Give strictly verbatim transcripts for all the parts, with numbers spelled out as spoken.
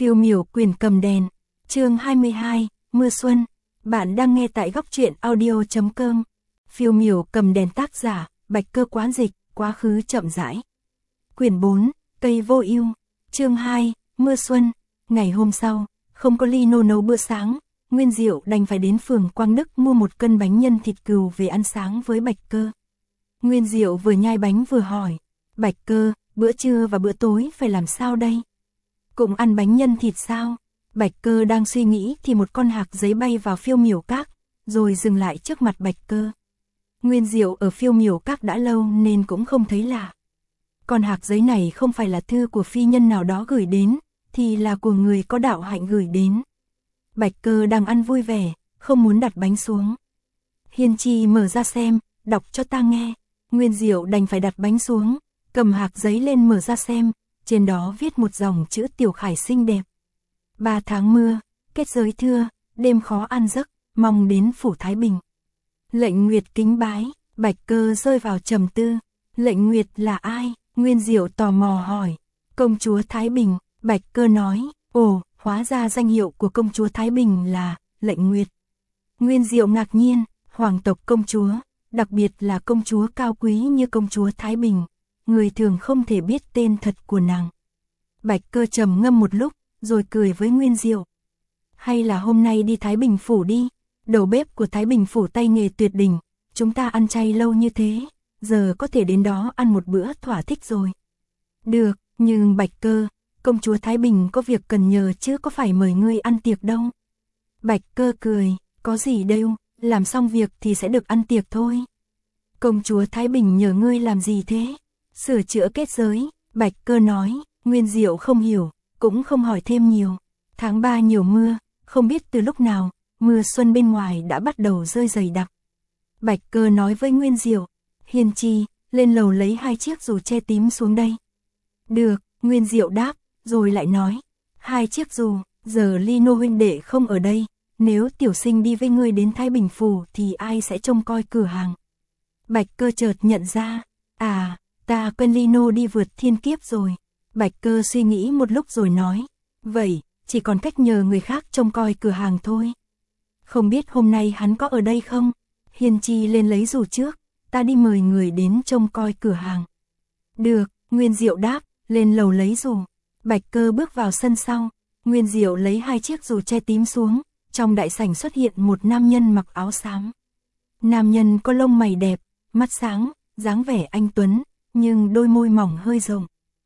Phiêu miểu quyền cầm đèn, chương hai mươi hai, mưa xuân. Bạn đang nghe tại góc truyện audio chấm com. Phiêu miểu cầm đèn, tác giả, Bạch Cơ Quán Dịch, quá khứ chậm rãi. Quyển bốn, cây vô ưu, chương hai, mưa xuân. Ngày hôm sau, không có Lino nấu bữa sáng, Nguyên Diệu đành phải đến phường Quang Đức mua một cân bánh nhân thịt cừu về ăn sáng với Bạch Cơ. Nguyên Diệu vừa nhai bánh vừa hỏi, Bạch Cơ, bữa trưa và bữa tối phải làm sao đây? Cũng ăn bánh nhân thịt sao? Bạch Cơ đang suy nghĩ thì một con hạc giấy bay vào Phiêu miểu các, rồi dừng lại trước mặt Bạch Cơ. Nguyên Diệu ở Phiêu miểu các đã lâu nên cũng không thấy lạ. Con hạc giấy này không phải là thư của phi nhân nào đó gửi đến, thì là của người có đạo hạnh gửi đến. Bạch Cơ đang ăn vui vẻ, không muốn đặt bánh xuống. Hiên Chi mở ra xem, đọc cho ta nghe. Nguyên Diệu đành phải đặt bánh xuống, cầm hạc giấy lên mở ra xem, trên đó viết một dòng chữ tiểu khải xinh đẹp. Ba tháng mưa, kết giới thưa, đêm khó an giấc, mong đến phủ Thái Bình. Lệnh Nguyệt kính bái. Bạch Cơ rơi vào trầm tư. Lệnh Nguyệt là ai? Nguyên Diệu tò mò hỏi. Công chúa Thái Bình. Bạch Cơ nói, ồ, hóa ra danh hiệu của công chúa Thái Bình là Lệnh Nguyệt. Nguyên Diệu ngạc nhiên, hoàng tộc công chúa, đặc biệt là công chúa cao quý như công chúa Thái Bình, người thường không thể biết tên thật của nàng. Bạch Cơ trầm ngâm một lúc, rồi cười với Nguyên Diệu. Hay là hôm nay đi Thái Bình phủ đi, đầu bếp của Thái Bình phủ tay nghề tuyệt đỉnh, chúng ta ăn chay lâu như thế, giờ có thể đến đó ăn một bữa thỏa thích rồi. Được, nhưng Bạch Cơ, công chúa Thái Bình có việc cần nhờ chứ có phải mời ngươi ăn tiệc đâu. Bạch Cơ cười, có gì đâu, làm xong việc thì sẽ được ăn tiệc thôi. Công chúa Thái Bình nhờ ngươi làm gì thế? Sửa chữa kết giới. Bạch Cơ nói. Nguyên Diệu không hiểu, cũng không hỏi thêm nhiều. Tháng ba nhiều mưa, không biết từ lúc nào, mưa xuân bên ngoài đã bắt đầu rơi dày đặc. Bạch Cơ nói với Nguyên Diệu, Hiên Chi, lên lầu lấy hai chiếc dù che tím xuống đây. Được, Nguyên Diệu đáp, rồi lại nói, hai chiếc dù, giờ Lino huynh đệ không ở đây, nếu tiểu sinh đi với ngươi đến Thái Bình phủ thì ai sẽ trông coi cửa hàng? Bạch Cơ chợt nhận ra, à, ta quen Lino đi vượt thiên kiếp rồi. Bạch Cơ suy nghĩ một lúc rồi nói, vậy, chỉ còn cách nhờ người khác trông coi cửa hàng thôi. Không biết hôm nay hắn có ở đây không? Hiên Chi lên lấy dù trước, ta đi mời người đến trông coi cửa hàng. Được, Nguyên Diệu đáp, lên lầu lấy dù. Bạch Cơ bước vào sân sau, Nguyên Diệu lấy hai chiếc dù che tím xuống, trong đại sảnh xuất hiện một nam nhân mặc áo xám. Nam nhân có lông mày đẹp, mắt sáng, dáng vẻ anh tuấn, nhưng đôi môi mỏng hơi rộng.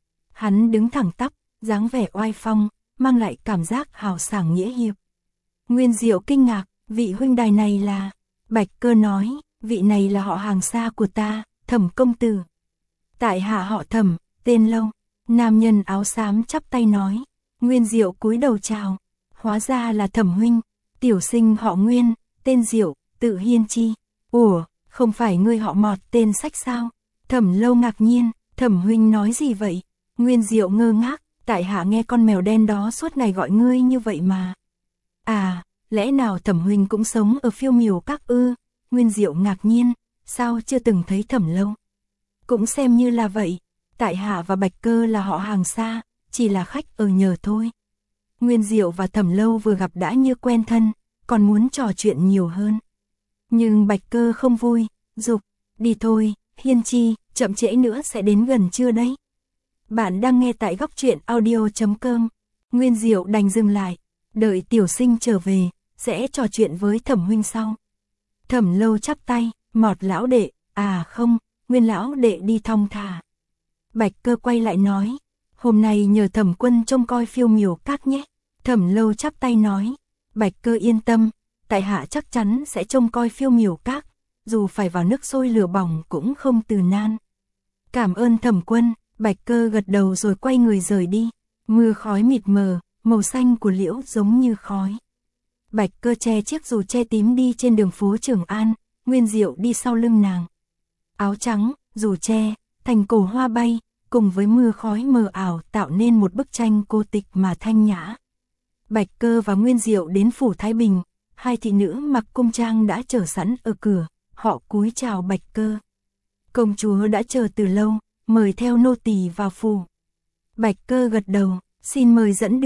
Hắn đứng thẳng tắp, dáng vẻ oai phong, mang lại cảm giác hào sảng nghĩa hiệp. Nguyên Diệu kinh ngạc, vị huynh đài này là... Bạch Cơ nói, vị này là họ hàng xa của ta, Thẩm công tử. Tại hạ họ Thẩm, tên Lâu. Nam nhân áo xám chắp tay nói. Nguyên Diệu cúi đầu chào. Hóa ra là Thẩm huynh, tiểu sinh họ Nguyên, tên Diệu, tự Hiên Chi. Ủa, không phải ngươi họ Mọt tên Sách sao? Thẩm Lâu ngạc nhiên, Thẩm huynh nói gì vậy? Nguyên Diệu ngơ ngác, tại hạ nghe con mèo đen đó suốt ngày gọi ngươi như vậy mà. À, lẽ nào Thẩm huynh cũng sống ở Phiêu miểu các ư? Nguyên Diệu ngạc nhiên, sao chưa từng thấy Thẩm Lâu? Cũng xem như là vậy, tại hạ và Bạch Cơ là họ hàng xa, chỉ là khách ở nhờ thôi. Nguyên Diệu và Thẩm Lâu vừa gặp đã như quen thân, còn muốn trò chuyện nhiều hơn. Nhưng Bạch Cơ không vui, giục, đi thôi, Hiên Chi, chậm trễ nữa sẽ đến gần trưa đấy. Bạn đang nghe tại góc truyện audio chấm com. Nguyên Diệu đành dừng lại, đợi tiểu sinh trở về, sẽ trò chuyện với Thẩm huynh sau. Thẩm Lâu chắp tay, Mọt lão đệ, à không, Nguyên lão đệ đi thong thả. Bạch Cơ quay lại nói, hôm nay nhờ Thẩm quân trông coi Phiêu miểu các nhé. Thẩm Lâu chắp tay nói, Bạch Cơ yên tâm, tại hạ chắc chắn sẽ trông coi Phiêu miểu các, dù phải vào nước sôi lửa bỏng cũng không từ nan. Cảm ơn Thẩm quân. Bạch Cơ gật đầu rồi quay người rời đi. Mưa khói mịt mờ, màu xanh của liễu giống như khói. Bạch Cơ che chiếc dù che tím đi trên đường phố Trường An, Nguyên Diệu đi sau lưng nàng. Áo trắng, dù che, thành cổ hoa bay, cùng với mưa khói mờ ảo tạo nên một bức tranh cô tịch mà thanh nhã. Bạch Cơ và Nguyên Diệu đến phủ Thái Bình, hai thị nữ mặc cung trang đã chờ sẵn ở cửa, họ cúi chào Bạch Cơ. Công chúa đã chờ từ lâu, mời theo nô tỳ vào phủ. Bạch Cơ gật đầu, xin mời dẫn đường.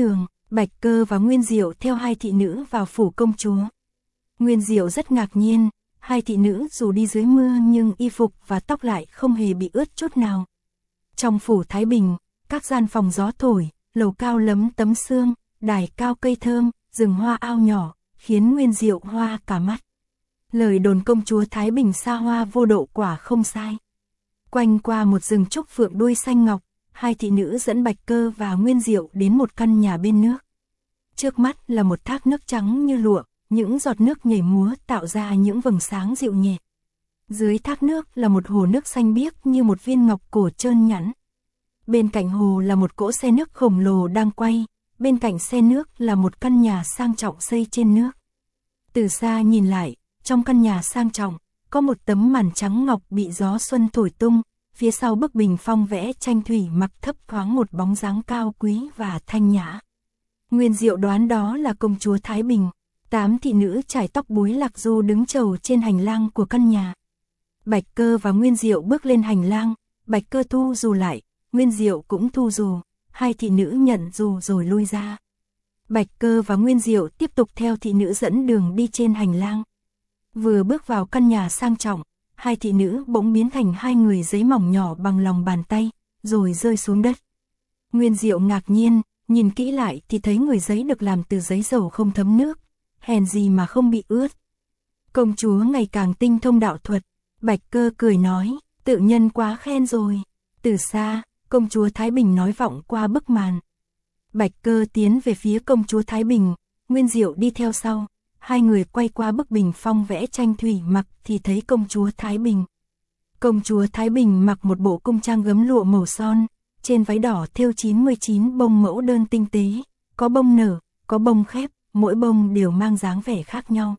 Bạch Cơ và Nguyên Diệu theo hai thị nữ vào phủ công chúa. Nguyên Diệu rất ngạc nhiên, hai thị nữ dù đi dưới mưa nhưng y phục và tóc lại không hề bị ướt chút nào. Trong phủ Thái Bình, các gian phòng gió thổi, lầu cao lấm tấm sương, đài cao cây thơm, rừng hoa ao nhỏ, khiến Nguyên Diệu hoa cả mắt. Lời đồn công chúa Thái Bình xa hoa vô độ quả không sai. Quanh qua một rừng trúc phượng đuôi xanh ngọc, hai thị nữ dẫn Bạch Cơ và Nguyên Diệu đến một căn nhà bên nước. Trước mắt là một thác nước trắng như lụa, những giọt nước nhảy múa tạo ra những vầng sáng dịu nhẹ. Dưới thác nước là một hồ nước xanh biếc như một viên ngọc cổ trơn nhẵn. Bên cạnh hồ là một cỗ xe nước khổng lồ đang quay, bên cạnh xe nước là một căn nhà sang trọng xây trên nước. Từ xa nhìn lại, trong căn nhà sang trọng, có một tấm màn trắng ngọc bị gió xuân thổi tung, phía sau bức bình phong vẽ tranh thủy mặc thấp thoáng một bóng dáng cao quý và thanh nhã. Nguyên Diệu đoán đó là công chúa Thái Bình. Tám thị nữ trải tóc búi lạc du đứng chầu trên hành lang của căn nhà. Bạch Cơ và Nguyên Diệu bước lên hành lang, Bạch Cơ thu dù lại, Nguyên Diệu cũng thu dù, hai thị nữ nhận dù rồi lui ra. Bạch Cơ và Nguyên Diệu tiếp tục theo thị nữ dẫn đường đi trên hành lang. Vừa bước vào căn nhà sang trọng, hai thị nữ bỗng biến thành hai người giấy mỏng nhỏ bằng lòng bàn tay, rồi rơi xuống đất. Nguyên Diệu ngạc nhiên, nhìn kỹ lại thì thấy người giấy được làm từ giấy dầu không thấm nước, hèn gì mà không bị ướt. Công chúa ngày càng tinh thông đạo thuật, Bạch Cơ cười nói, tự nhân quá khen rồi. Từ xa, công chúa Thái Bình nói vọng qua bức màn. Bạch Cơ tiến về phía công chúa Thái Bình, Nguyên Diệu đi theo sau, hai người quay qua bức bình phong vẽ tranh thủy mặc thì thấy công chúa Thái Bình. Công chúa Thái Bình mặc một bộ cung trang gấm lụa màu son, trên váy đỏ thêu chín mươi chín bông mẫu đơn tinh tế, có bông nở, có bông khép, mỗi bông đều mang dáng vẻ khác nhau.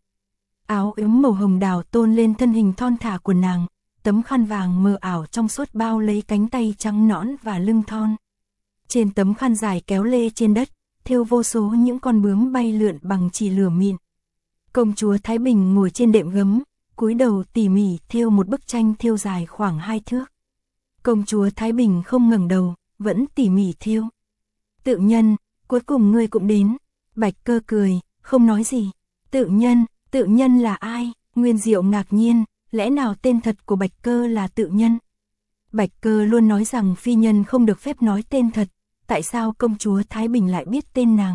Áo ướm màu hồng đào tôn lên thân hình thon thả của nàng, tấm khăn vàng mờ ảo trong suốt bao lấy cánh tay trắng nõn và lưng thon. Trên tấm khăn dài kéo lê trên đất, thêu vô số những con bướm bay lượn bằng chỉ lửa mịn. Công chúa Thái Bình ngồi trên đệm gấm, cúi đầu tỉ mỉ thêu một bức tranh thêu dài khoảng hai thước. Công chúa Thái Bình không ngẩng đầu, vẫn tỉ mỉ thêu. Tự nhân, cuối cùng ngươi cũng đến. Bạch Cơ cười, không nói gì. Tự nhân, tự nhân là ai? Nguyên Diệu ngạc nhiên, lẽ nào tên thật của Bạch Cơ là tự nhân? Bạch Cơ luôn nói rằng phi nhân không được phép nói tên thật, tại sao công chúa Thái Bình lại biết tên nàng?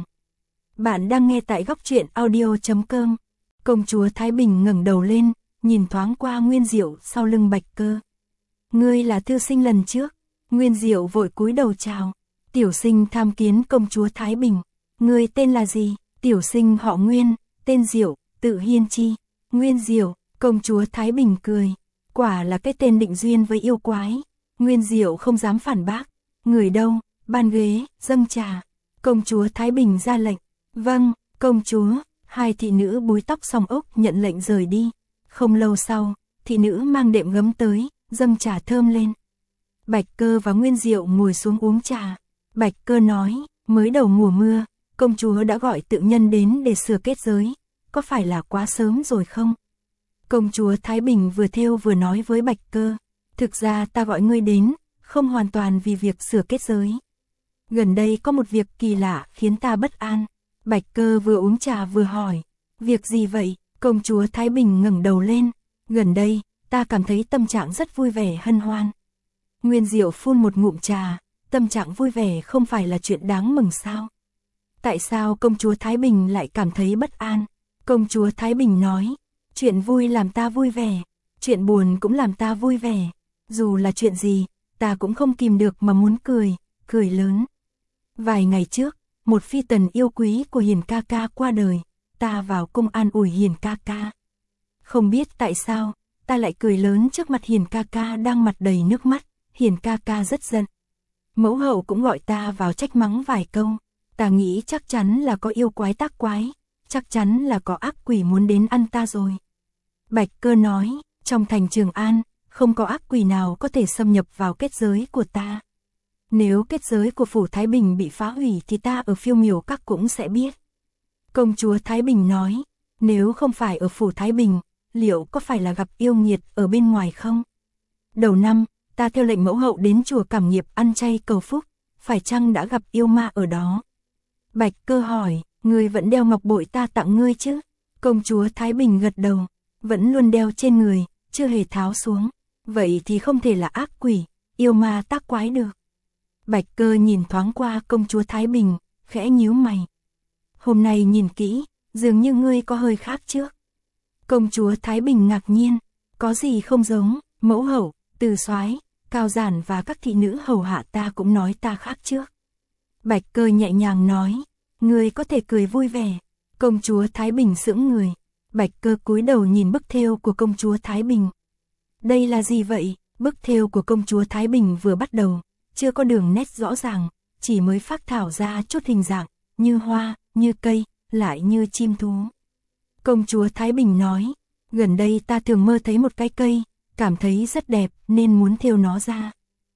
Bạn đang nghe tại góc truyện audio chấm com. Công chúa Thái Bình ngẩng đầu lên, nhìn thoáng qua Nguyên Diệu sau lưng Bạch Cơ. Ngươi là thư sinh lần trước. Nguyên Diệu vội cúi đầu chào. Tiểu sinh tham kiến công chúa Thái Bình. Ngươi tên là gì? Tiểu sinh họ Nguyên, tên Diệu, tự Hiên Chi. Nguyên Diệu, công chúa Thái Bình cười. Quả là cái tên định duyên với yêu quái. Nguyên Diệu không dám phản bác. Người đâu? Ban ghế, dâng trà. Công chúa Thái Bình ra lệnh. Vâng, công chúa. Hai thị nữ búi tóc song ốc nhận lệnh rời đi. Không lâu sau, thị nữ mang đệm gấm tới, dâng trà thơm lên. Bạch Cơ và Nguyên Diệu ngồi xuống uống trà. Bạch Cơ nói, mới đầu mùa mưa, công chúa đã gọi tự nhân đến để sửa kết giới, có phải là quá sớm rồi không? Công chúa Thái Bình vừa thêu vừa nói với Bạch Cơ, thực ra ta gọi ngươi đến, không hoàn toàn vì việc sửa kết giới. Gần đây có một việc kỳ lạ khiến ta bất an. Bạch Cơ vừa uống trà vừa hỏi, việc gì vậy? Công chúa Thái Bình ngẩng đầu lên, gần đây, ta cảm thấy tâm trạng rất vui vẻ hân hoan. Nguyên Diệu phun một ngụm trà, tâm trạng vui vẻ không phải là chuyện đáng mừng sao? Tại sao công chúa Thái Bình lại cảm thấy bất an? Công chúa Thái Bình nói, chuyện vui làm ta vui vẻ, chuyện buồn cũng làm ta vui vẻ. Dù là chuyện gì, ta cũng không kìm được mà muốn cười, cười lớn. Vài ngày trước, một phi tần yêu quý của Hiền ca ca qua đời, ta vào cung an ủi Hiền ca ca. Không biết tại sao, ta lại cười lớn trước mặt Hiền ca ca đang mặt đầy nước mắt, Hiền ca ca rất giận. Mẫu hậu cũng gọi ta vào trách mắng vài câu, ta nghĩ chắc chắn là có yêu quái tác quái, chắc chắn là có ác quỷ muốn đến ăn ta rồi. Bạch Cơ nói, trong thành Trường An, không có ác quỷ nào có thể xâm nhập vào kết giới của ta. Nếu kết giới của phủ Thái Bình bị phá hủy thì ta ở Phiêu Miểu Các cũng sẽ biết. Công chúa Thái Bình nói, nếu không phải ở phủ Thái Bình, liệu có phải là gặp yêu nghiệt ở bên ngoài không? Đầu năm, ta theo lệnh mẫu hậu đến chùa Cảm Nghiệp ăn chay cầu phúc, phải chăng đã gặp yêu ma ở đó? Bạch Cơ hỏi, ngươi vẫn đeo ngọc bội ta tặng ngươi chứ? Công chúa Thái Bình gật đầu, vẫn luôn đeo trên người, chưa hề tháo xuống. Vậy thì không thể là ác quỷ, yêu ma tác quái được. Bạch Cơ nhìn thoáng qua công chúa Thái Bình, khẽ nhíu mày. Hôm nay nhìn kỹ, dường như ngươi có hơi khác trước. Công chúa Thái Bình ngạc nhiên, có gì không giống, mẫu hậu, từ soái, Cao Giản và các thị nữ hầu hạ ta cũng nói ta khác trước. Bạch Cơ nhẹ nhàng nói, ngươi có thể cười vui vẻ. Công chúa Thái Bình sững người, Bạch Cơ cúi đầu nhìn bức thêu của công chúa Thái Bình. Đây là gì vậy? Bức thêu của công chúa Thái Bình vừa bắt đầu, chưa có đường nét rõ ràng, chỉ mới phác thảo ra chút hình dạng, như hoa, như cây, lại như chim thú. Công chúa Thái Bình nói, gần đây ta thường mơ thấy một cái cây, cảm thấy rất đẹp nên muốn thêu nó ra.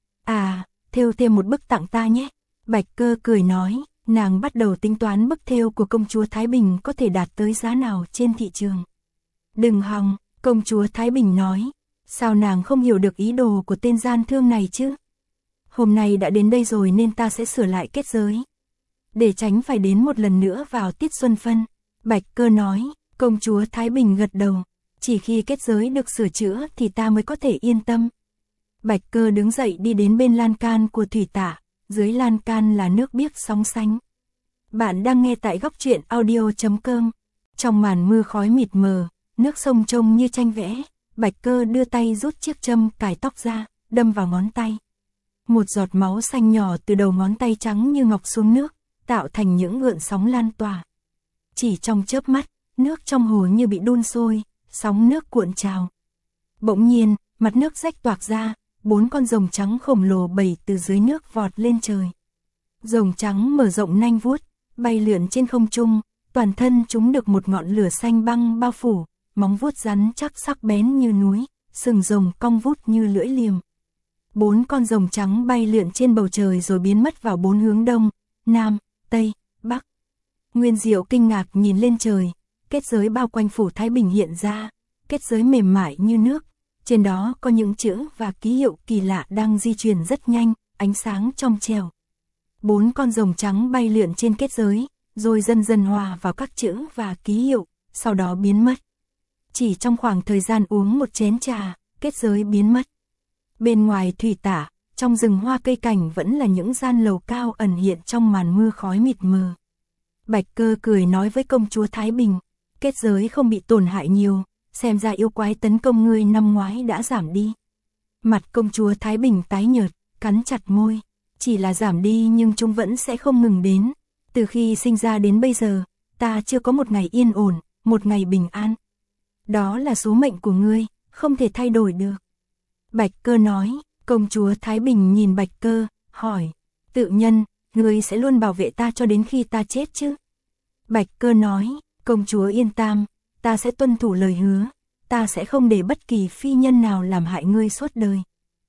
À, thêu thêm một bức tặng ta nhé. Bạch Cơ cười nói, nàng bắt đầu tính toán bức thêu của công chúa Thái Bình có thể đạt tới giá nào trên thị trường. Đừng hòng, công chúa Thái Bình nói, sao nàng không hiểu được ý đồ của tên gian thương này chứ? Hôm nay đã đến đây rồi nên ta sẽ sửa lại kết giới. Để tránh phải đến một lần nữa vào tiết xuân phân. Bạch Cơ nói, công chúa Thái Bình gật đầu, chỉ khi kết giới được sửa chữa thì ta mới có thể yên tâm. Bạch Cơ đứng dậy đi đến bên lan can của thủy tạ, dưới lan can là nước biếc sóng sánh. Bạn đang nghe tại góc truyện audio chấm com. Trong màn mưa khói mịt mờ, nước sông trông như tranh vẽ, Bạch Cơ đưa tay rút chiếc châm cài tóc ra, đâm vào ngón tay. Một giọt máu xanh nhỏ từ đầu ngón tay trắng như ngọc xuống nước, tạo thành những gợn sóng lan tỏa. Chỉ trong chớp mắt, nước trong hồ như bị đun sôi, sóng nước cuộn trào. Bỗng nhiên, mặt nước rách toạc ra, bốn con rồng trắng khổng lồ bầy từ dưới nước vọt lên trời. Rồng trắng mở rộng nanh vuốt, bay lượn trên không trung, toàn thân chúng được một ngọn lửa xanh băng bao phủ, móng vuốt rắn chắc sắc bén như núi, sừng rồng cong vút như lưỡi liềm. Bốn con rồng trắng bay lượn trên bầu trời rồi biến mất vào bốn hướng đông, nam, tây, bắc. Nguyên Diệu kinh ngạc nhìn lên trời, kết giới bao quanh phủ Thái Bình hiện ra, kết giới mềm mại như nước, trên đó có những chữ và ký hiệu kỳ lạ đang di chuyển rất nhanh, ánh sáng trong trẻo. Bốn con rồng trắng bay lượn trên kết giới, rồi dần dần hòa vào các chữ và ký hiệu, sau đó biến mất. Chỉ trong khoảng thời gian uống một chén trà, kết giới biến mất. Bên ngoài thủy tạ, trong rừng hoa cây cảnh vẫn là những gian lầu cao ẩn hiện trong màn mưa khói mịt mờ. Bạch Cơ cười nói với công chúa Thái Bình, kết giới không bị tổn hại nhiều, xem ra yêu quái tấn công ngươi năm ngoái đã giảm đi. Mặt công chúa Thái Bình tái nhợt, cắn chặt môi, chỉ là giảm đi nhưng chúng vẫn sẽ không ngừng đến. Từ khi sinh ra đến bây giờ, ta chưa có một ngày yên ổn, một ngày bình an. Đó là số mệnh của ngươi, không thể thay đổi được. Bạch Cơ nói, công chúa Thái Bình nhìn Bạch Cơ, hỏi, tự nhân, ngươi sẽ luôn bảo vệ ta cho đến khi ta chết chứ? Bạch Cơ nói, công chúa yên tâm, ta sẽ tuân thủ lời hứa, ta sẽ không để bất kỳ phi nhân nào làm hại ngươi suốt đời.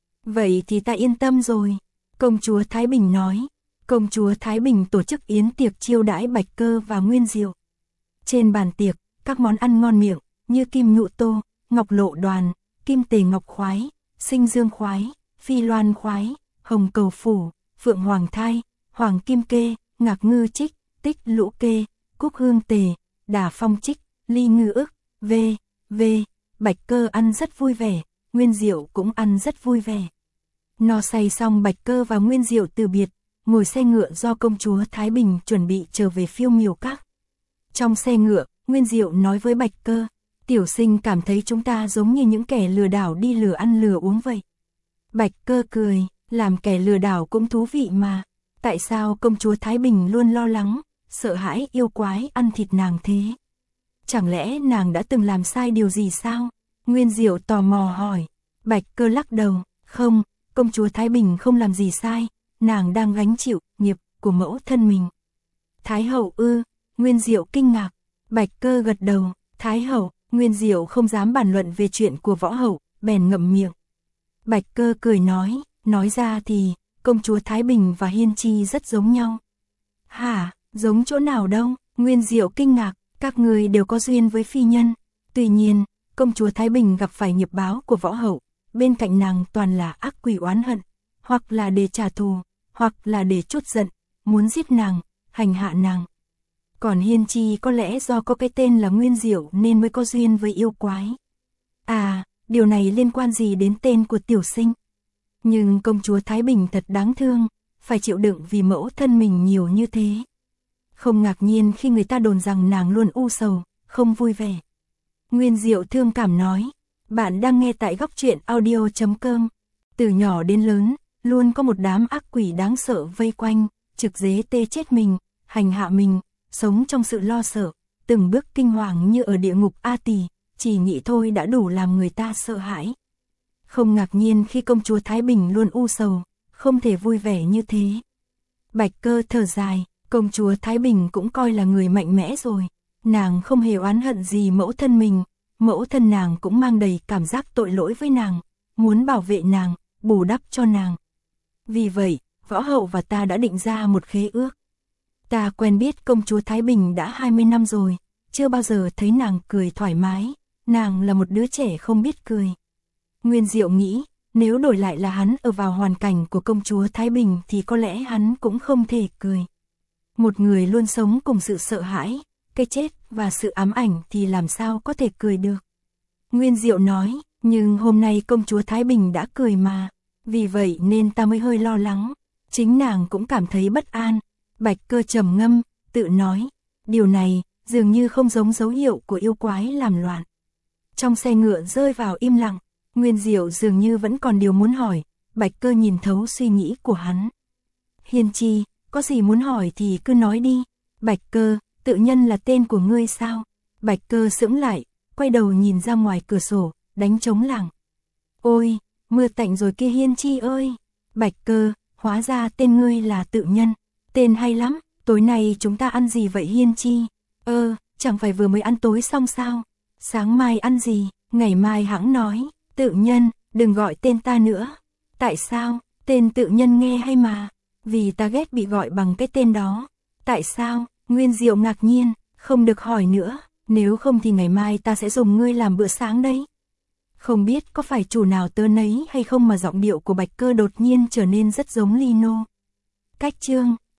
Vậy thì ta yên tâm rồi, công chúa Thái Bình nói. Công chúa Thái Bình tổ chức yến tiệc chiêu đãi Bạch Cơ và Nguyên Diệu. Trên bàn tiệc, các món ăn ngon miệng, như kim nhụ tô, ngọc lộ đoàn, kim tề ngọc khoái, sinh dương khoái, phi loan khoái, hồng cầu phủ, phượng hoàng thai, hoàng kim kê, ngạc ngư trích, tích lũ kê, cúc hương tề, đà phong trích, ly ngư ức, v, v. Bạch Cơ ăn rất vui vẻ, Nguyên Diệu cũng ăn rất vui vẻ. No say xong Bạch Cơ và Nguyên Diệu từ biệt, ngồi xe ngựa do công chúa Thái Bình chuẩn bị trở về Phiêu Miểu Các. Trong xe ngựa, Nguyên Diệu nói với Bạch Cơ, tiểu sinh cảm thấy chúng ta giống như những kẻ lừa đảo đi lừa ăn lừa uống vậy. Bạch Cơ cười, làm kẻ lừa đảo cũng thú vị mà. Tại sao công chúa Thái Bình luôn lo lắng, sợ hãi yêu quái ăn thịt nàng thế? Chẳng lẽ nàng đã từng làm sai điều gì sao? Nguyên Diệu tò mò hỏi. Bạch Cơ lắc đầu, không, công chúa Thái Bình không làm gì sai, nàng đang gánh chịu nghiệp của mẫu thân mình. Thái hậu ư? Nguyên Diệu kinh ngạc. Bạch Cơ gật đầu, Thái hậu. Nguyên Diệu không dám bàn luận về chuyện của võ hậu, bèn ngậm miệng. Bạch Cơ cười nói, nói ra thì, công chúa Thái Bình và Hiên Chi rất giống nhau. Hả, giống chỗ nào đâu? Nguyên Diệu kinh ngạc, các người đều có duyên với phi nhân. Tuy nhiên, công chúa Thái Bình gặp phải nghiệp báo của võ hậu, bên cạnh nàng toàn là ác quỷ oán hận, hoặc là để trả thù, hoặc là để trút giận, muốn giết nàng, hành hạ nàng. Còn Hiên Chi có lẽ do có cái tên là Nguyên Diệu nên mới có duyên với yêu quái. À, điều này liên quan gì đến tên của tiểu sinh? Nhưng công chúa Thái Bình thật đáng thương, phải chịu đựng vì mẫu thân mình nhiều như thế. Không ngạc nhiên khi người ta đồn rằng nàng luôn u sầu, không vui vẻ. Nguyên Diệu thương cảm nói, bạn đang nghe tại góc truyện audio chấm com. Từ nhỏ đến lớn, luôn có một đám ác quỷ đáng sợ vây quanh, trực dế tê chết mình, hành hạ mình, sống trong sự lo sợ, từng bước kinh hoàng như ở địa ngục A Tỳ, chỉ nghĩ thôi đã đủ làm người ta sợ hãi. Không ngạc nhiên khi công chúa Thái Bình luôn u sầu, không thể vui vẻ như thế. Bạch Cơ thở dài, công chúa Thái Bình cũng coi là người mạnh mẽ rồi, nàng không hề oán hận gì mẫu thân mình, mẫu thân nàng cũng mang đầy cảm giác tội lỗi với nàng, muốn bảo vệ nàng, bù đắp cho nàng. Vì vậy, võ hậu và ta đã định ra một khế ước. Ta quen biết công chúa Thái Bình đã hai mươi năm rồi, chưa bao giờ thấy nàng cười thoải mái, nàng là một đứa trẻ không biết cười. Nguyên Diệu nghĩ, nếu đổi lại là hắn ở vào hoàn cảnh của công chúa Thái Bình thì có lẽ hắn cũng không thể cười. Một người luôn sống cùng sự sợ hãi, cái chết và sự ám ảnh thì làm sao có thể cười được. Nguyên Diệu nói, nhưng hôm nay công chúa Thái Bình đã cười mà, vì vậy nên ta mới hơi lo lắng, chính nàng cũng cảm thấy bất an. Bạch Cơ trầm ngâm, tự nói, điều này dường như không giống dấu hiệu của yêu quái làm loạn. Trong xe ngựa rơi vào im lặng, Nguyên Diệu dường như vẫn còn điều muốn hỏi, Bạch Cơ nhìn thấu suy nghĩ của hắn. Hiên Chi, có gì muốn hỏi thì cứ nói đi. Bạch Cơ, tự nhân là tên của ngươi sao? Bạch Cơ sững lại, quay đầu nhìn ra ngoài cửa sổ, đánh trống lảng. Ôi, mưa tạnh rồi kia Hiên Chi ơi. Bạch Cơ, hóa ra tên ngươi là tự nhân. Tên hay lắm, tối nay chúng ta ăn gì vậy Hiên Chi? Ơ, chẳng phải vừa mới ăn tối xong sao? Sáng mai ăn gì? Ngày mai hãng nói. Tự nhân, đừng gọi tên ta nữa. Tại sao? Tên tự nhân nghe hay mà. Vì ta ghét bị gọi bằng cái tên đó. Tại sao? Nguyên Diệu ngạc nhiên, không được hỏi nữa. Nếu không thì ngày mai ta sẽ dùng ngươi làm bữa sáng đấy. Không biết có phải chủ nào tớ nấy hay không mà giọng điệu của Bạch Cơ đột nhiên trở nên rất giống Lino. Cách chương